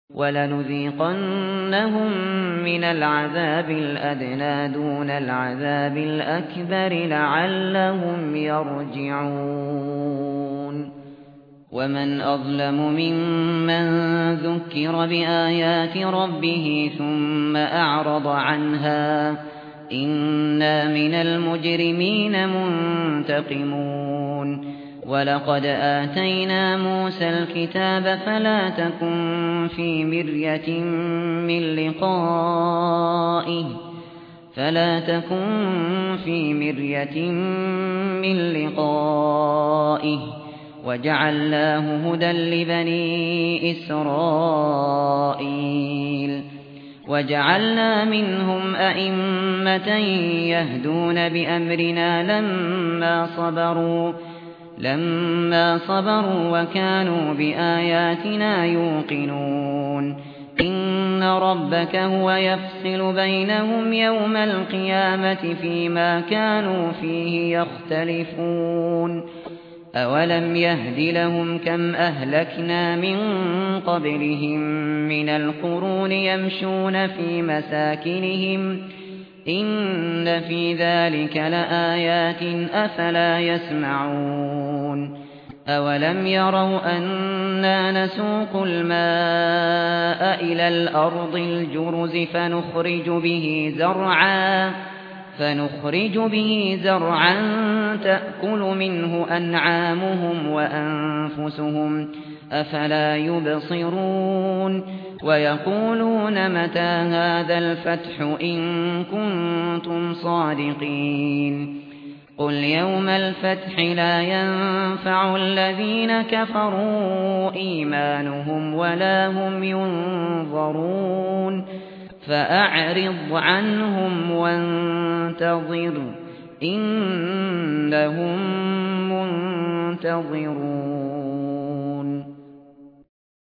وَلَنُذِيقَنَّهُم مِّنَ الْعَذَابِ الْأَدْنَىٰ دُونَ الْعَذَابِ الْأَكْبَرِ لَعَلَّهُمْ يَرْجِعُونَ وَمَنْ أَظْلَمُ مِمَّن ذُكِّرَ بِآيَاتِ رَبِّهِ ثُمَّ أَعْرَضَ عَنْهَا ۚ إِنَّا مِنَ الْمُجْرِمِينَ مُنتَقِمُونَ وَلَقَدْ آتَيْنَا مُوسَى الْكِتَابَ فَلَا تَكُن فِي مِرْيَةٍ مِّن لِّقَائِهِ وَجَعَلْنَاهُ هُدًى لِّبَنِي إِسْرَائِيلَ وَجَعَلْنَا مِنْهُمْ أَئِمَّةً يَهْدُونَ بِأَمْرِنَا لَمَّا صَبَرُوا وَكَانُوا بِآيَاتِنَا يُوقِنُونَ إِنَّ رَبَّكَ هُوَ يَفْصِلُ بَيْنَهُمْ يَوْمَ الْقِيَامَةِ فِيمَا كَانُوا فِيهِ يَخْتَلِفُونَ أَوَلَمْ يَهْدِ لَهُمْ كَمْ أَهْلَكْنَا مِن قَبْلِهِم مِّنَ الْقُرُونِ يَمْشُونَ فِي مَسَاكِنِهِمْ ۗ إِنَّ فِي ذَلِكَ لَآيَاتٍ ۖ أَفَلَا يَسْمَعُونَ أَوَلَمْ يَرَوْا أَنَّا نَسُوقُ الْمَاءَ إِلَى الْأَرْضِ الْجُرُزِ فَنُخْرِجُ بِهِ زَرْعًا تَأْكُلُ مِنْهُ أَنْعَامُهُمْ وَأَنفُسُهُمْ ۖ أَفَلَا يُبْصِرُونَ وَيَقُولُونَ مَتَىٰ هَٰذَا الْفَتْحُ إِن كُنتُمْ صَادِقِينَ قُلْ يَوْمَ الْفَتْحِ لَا يَنفَعُ الَّذِينَ كَفَرُوا إِيمَانُهُمْ وَلَا هُمْ يُنظَرُونَ فَأَعْرِضْ عَنْهُمْ وَانتَظِرْ إِنَّهُم مُّنتَظِرُونَ